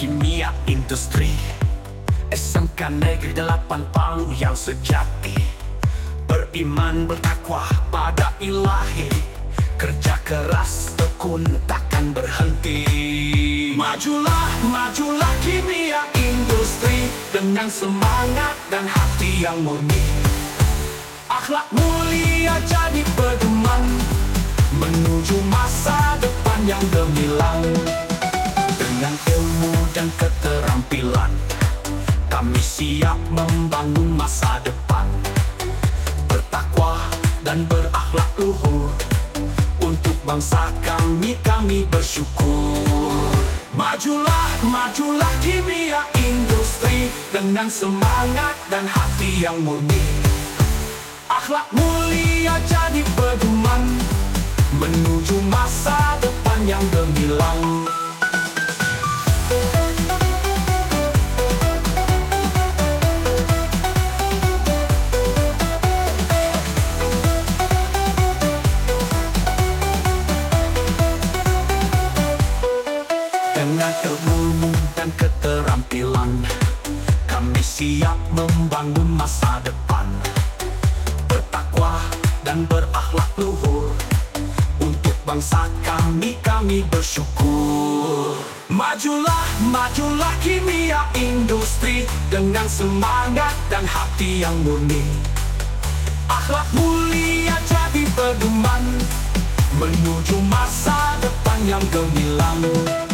Kimia Industri, SMK Negeri 8 Pang yang sejati, beriman bertakwa pada ilahi, kerja keras tekun takkan berhenti. Majulah, majulah Kimia Industri dengan semangat dan hati yang murni. Akhlak mulia jadi pedoman menuju masa depan yang gemilang. Dengan ilmu dan keterampilan, kami siap membangun masa depan. Bertakwa dan berakhlak luhur, untuk bangsa kami bersyukur. Majulah, majulah Kimia Industri dengan semangat dan hati yang murni. Akhlak mulia jadi pedoman menuju masa depan yang gemilang. Dengan ilmu dan keterampilan, kami siap membangun masa depan. Bertakwa dan berakhlak luhur, untuk bangsa kami bersyukur. Majulah, majulah Kimia Industri dengan semangat dan hati yang murni. Akhlak mulia jadi pedoman menuju masa depan yang gemilang.